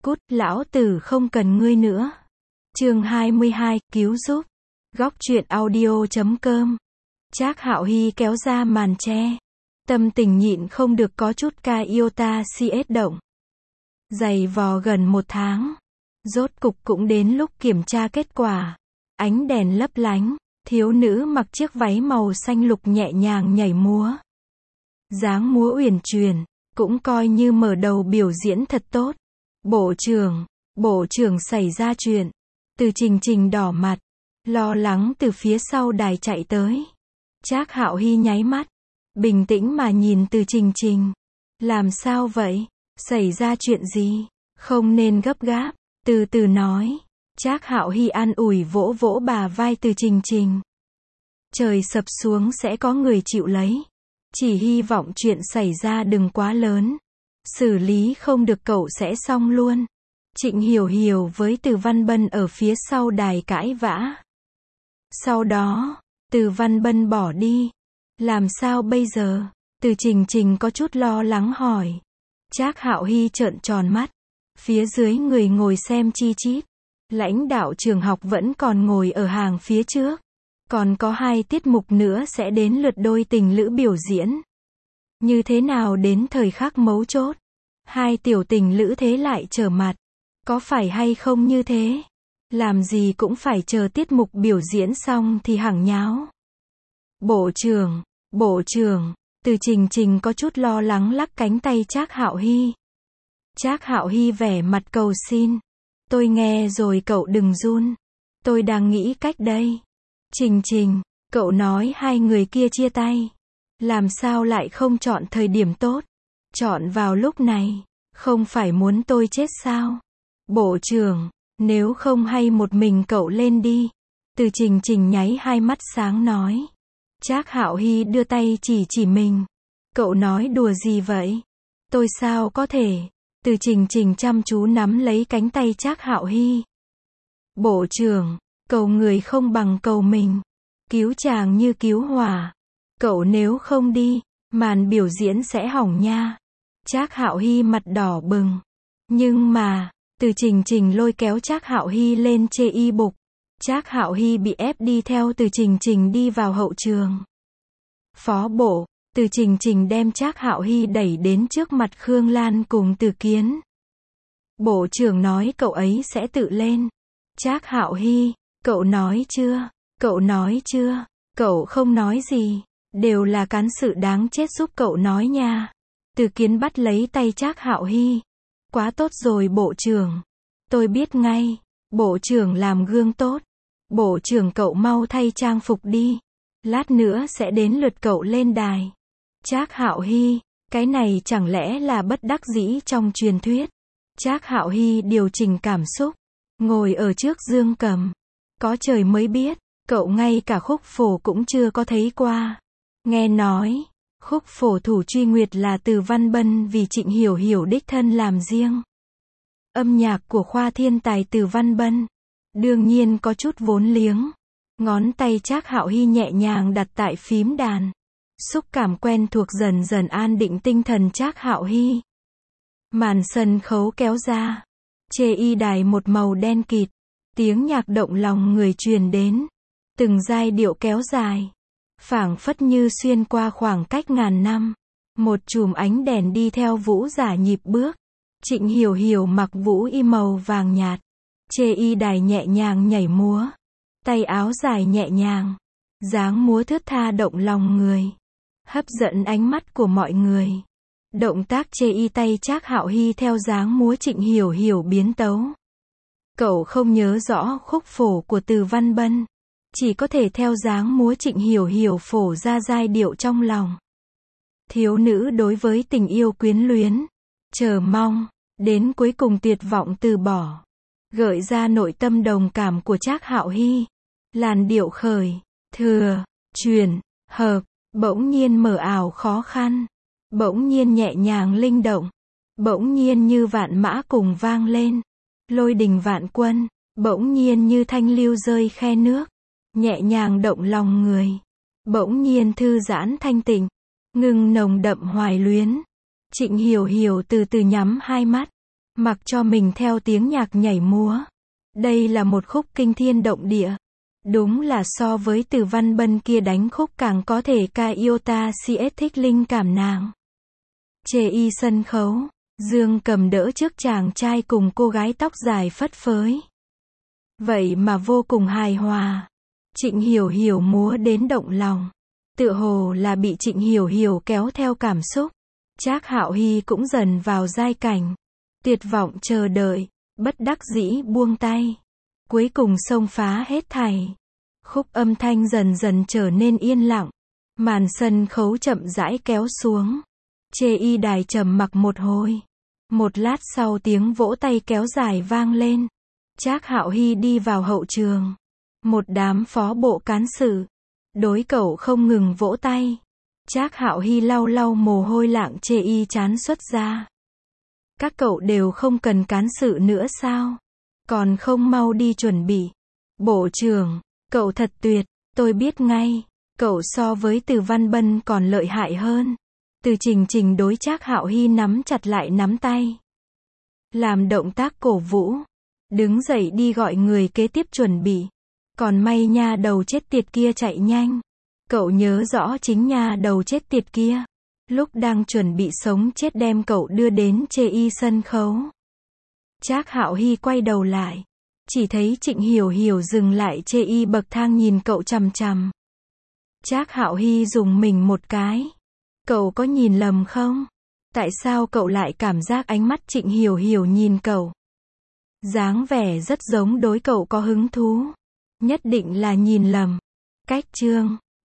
Cút, lão tử không cần ngươi nữa. Chương 22, cứu giúp. Góc truyện audio.com. Trác Hạo Hy kéo ra màn che. Tâm tình nhịn không được có chút ca iota CS động. Dày vò gần 1 tháng. Rốt cục cũng đến lúc kiểm tra kết quả. Ánh đèn lấp lánh, thiếu nữ mặc chiếc váy màu xanh lục nhẹ nhàng nhảy múa. Dáng múa uyển chuyển, cũng coi như mở đầu biểu diễn thật tốt. Bộ trưởng xảy ra chuyện. Từ Trình Trình đỏ mặt, lo lắng từ phía sau đài chạy tới. Trác Hạo Hy nháy mắt, bình tĩnh mà nhìn Từ Trình Trình. Làm sao vậy? Xảy ra chuyện gì? Không nên gấp gáp, từ từ nói. Trác Hạo Hy an ủi vỗ vỗ bà vai Từ Trình Trình. Trời sập xuống sẽ có người chịu lấy. Chỉ hy vọng chuyện xảy ra đừng quá lớn. Xử lý không được cậu sẽ xong luôn. Trịnh Hiểu Hiểu với Từ Văn Bân ở phía sau đài cãi vã. Sau đó, Từ Văn Bân bỏ đi. Làm sao bây giờ? Từ Trình Trình có chút lo lắng hỏi. Trác Hạo Hy trợn tròn mắt. Phía dưới người ngồi xem chi chít. Lãnh đạo trường học vẫn còn ngồi ở hàng phía trước. Còn có 2 tiết mục nữa sẽ đến lượt đôi tình lữ biểu diễn. Như thế nào đến thời khắc mấu chốt? 2 tiểu tình lữ thế lại trở mặt. Có phải hay không như thế? Làm gì cũng phải chờ tiết mục biểu diễn xong thì hẳng nháo. Bộ trưởng, Từ Trình Trình có chút lo lắng lắc cánh tay Trác Hạo Hy. Trác Hạo Hy vẻ mặt cầu xin. Tôi nghe rồi cậu đừng run. Tôi đang nghĩ cách đây. Trình Trình, cậu nói 2 người kia chia tay. Làm sao lại không chọn thời điểm tốt? Chọn vào lúc này, không phải muốn tôi chết sao? Bộ trưởng, nếu không hay một mình cậu lên đi. Từ Trình Trình nháy 2 mắt sáng nói. Trác Hạo Hy đưa tay chỉ mình. Cậu nói đùa gì vậy? Tôi sao có thể? Từ Trình Trình chăm chú nắm lấy cánh tay Trác Hạo Hy. Bộ trưởng, cầu người không bằng cầu mình. Cứu chàng như cứu hỏa. Cậu nếu không đi, màn biểu diễn sẽ hỏng nha. Trác Hạo Hy mặt đỏ bừng. Nhưng mà, Từ Trình Trình lôi kéo Trác Hạo Hy lên chê y bục. Trác Hạo Hy bị ép đi theo Từ Trình Trình đi vào hậu trường. Phó bộ, Từ Trình Trình đem Trác Hạo Hy đẩy đến trước mặt Khương Lan cùng Từ Kiến. Bộ trưởng nói cậu ấy sẽ tự lên. Trác Hạo Hy, cậu nói chưa? Cậu nói chưa? Cậu không nói gì. Đều là cán sự đáng chết giúp cậu nói nha. Từ Kiến bắt lấy tay Trác Hạo Hy. Quá tốt rồi bộ trưởng. Tôi biết ngay. Bộ trưởng làm gương tốt. Bộ trưởng cậu mau thay trang phục đi. Lát nữa sẽ đến lượt cậu lên đài. Trác Hạo Hy, cái này chẳng lẽ là bất đắc dĩ trong truyền thuyết. Trác Hạo Hy điều chỉnh cảm xúc. Ngồi ở trước dương cầm. Có trời mới biết, cậu ngay cả khúc phổ cũng chưa có thấy qua. Nghe nói, khúc phổ thủ truy nguyệt là Từ Văn Bân vì Trịnh Hiểu Hiểu đích thân làm riêng. Âm nhạc của khoa thiên tài Từ Văn Bân. Đương nhiên có chút vốn liếng. Ngón tay Trác Hạo Hy nhẹ nhàng đặt tại phím đàn. Xúc cảm quen thuộc dần dần an định tinh thần Trác Hạo Hy. Màn sân khấu kéo ra. Chê y đài một màu đen kịt. Tiếng nhạc động lòng người truyền đến. Từng giai điệu kéo dài. Phảng phất như xuyên qua khoảng cách ngàn năm. Một chùm ánh đèn đi theo vũ giả nhịp bước. Trịnh Hiểu Hiểu mặc vũ y màu vàng nhạt. Chê y đài nhẹ nhàng nhảy múa. Tay áo dài nhẹ nhàng. Dáng múa thướt tha động lòng người. Hấp dẫn ánh mắt của mọi người. Động tác chê y tay Trác Hạo Hy theo dáng múa Trịnh Hiểu Hiểu biến tấu. Cậu không nhớ rõ khúc phổ của Từ Văn Bân. Chỉ có thể theo dáng múa Trịnh Hiểu Hiểu phổ ra giai điệu trong lòng. Thiếu nữ đối với tình yêu quyến luyến. Chờ mong. Đến cuối cùng tuyệt vọng từ bỏ. Gợi ra nội tâm đồng cảm của Trác Hạo Hy. Làn điệu khởi, thừa, chuyển, hợp. Bỗng nhiên mờ ảo khó khăn. Bỗng nhiên nhẹ nhàng linh động. Bỗng nhiên như vạn mã cùng vang lên. Lôi đình vạn quân. Bỗng nhiên như thanh lưu rơi khe nước. Nhẹ nhàng động lòng người. Bỗng nhiên thư giãn thanh tịnh. Ngưng nồng đậm hoài luyến. Trịnh Hiểu Hiểu từ từ nhắm 2 mắt. mặc cho mình theo tiếng nhạc nhảy múa. Đây là một khúc kinh thiên động địa. Đúng là so với Từ Văn Bân kia đánh khúc càng có thể ca iota CS thích linh cảm nàng. Chê y sân khấu, Dương Cầm đỡ trước chàng trai cùng cô gái tóc dài phất phới. Vậy mà vô cùng hài hòa. Trịnh Hiểu Hiểu múa đến động lòng. Tựa hồ là bị Trịnh Hiểu Hiểu kéo theo cảm xúc. Trác Hạo Hy cũng dần vào giai cảnh. Tuyệt vọng chờ đợi, bất đắc dĩ buông tay. Cuối cùng xông phá hết thảy. Khúc âm thanh dần dần trở nên yên lặng. Màn sân khấu chậm rãi kéo xuống. Chê y đài trầm mặc một hồi. Một lát sau tiếng vỗ tay kéo dài vang lên. Trác Hạo Hy đi vào hậu trường. Một đám phó bộ cán sự. Đối cậu không ngừng vỗ tay. Trác Hạo Hy lau lau mồ hôi lạng chê y chán xuất ra. Các cậu đều không cần cán sự nữa sao? Còn không mau đi chuẩn bị. Bộ trưởng, cậu thật tuyệt, tôi biết ngay. Cậu so với Từ Văn Bân còn lợi hại hơn. Từ Trình Trình đối Trác Hạo Hy nắm chặt lại nắm tay. Làm động tác cổ vũ. Đứng dậy đi gọi người kế tiếp chuẩn bị. Còn may nha đầu chết tiệt kia chạy nhanh. Cậu nhớ rõ chính nha đầu chết tiệt kia. Lúc đang chuẩn bị sống chết đem cậu đưa đến chê y sân khấu. Trác Hạo Hy quay đầu lại. Chỉ thấy Trịnh Hiểu Hiểu dừng lại chê y bậc thang nhìn cậu chằm chằm. Trác Hạo Hy dùng mình một cái. Cậu có nhìn lầm không? Tại sao cậu lại cảm giác ánh mắt Trịnh Hiểu Hiểu nhìn cậu? Dáng vẻ rất giống đối cậu có hứng thú. Nhất định là nhìn lầm. Cách chương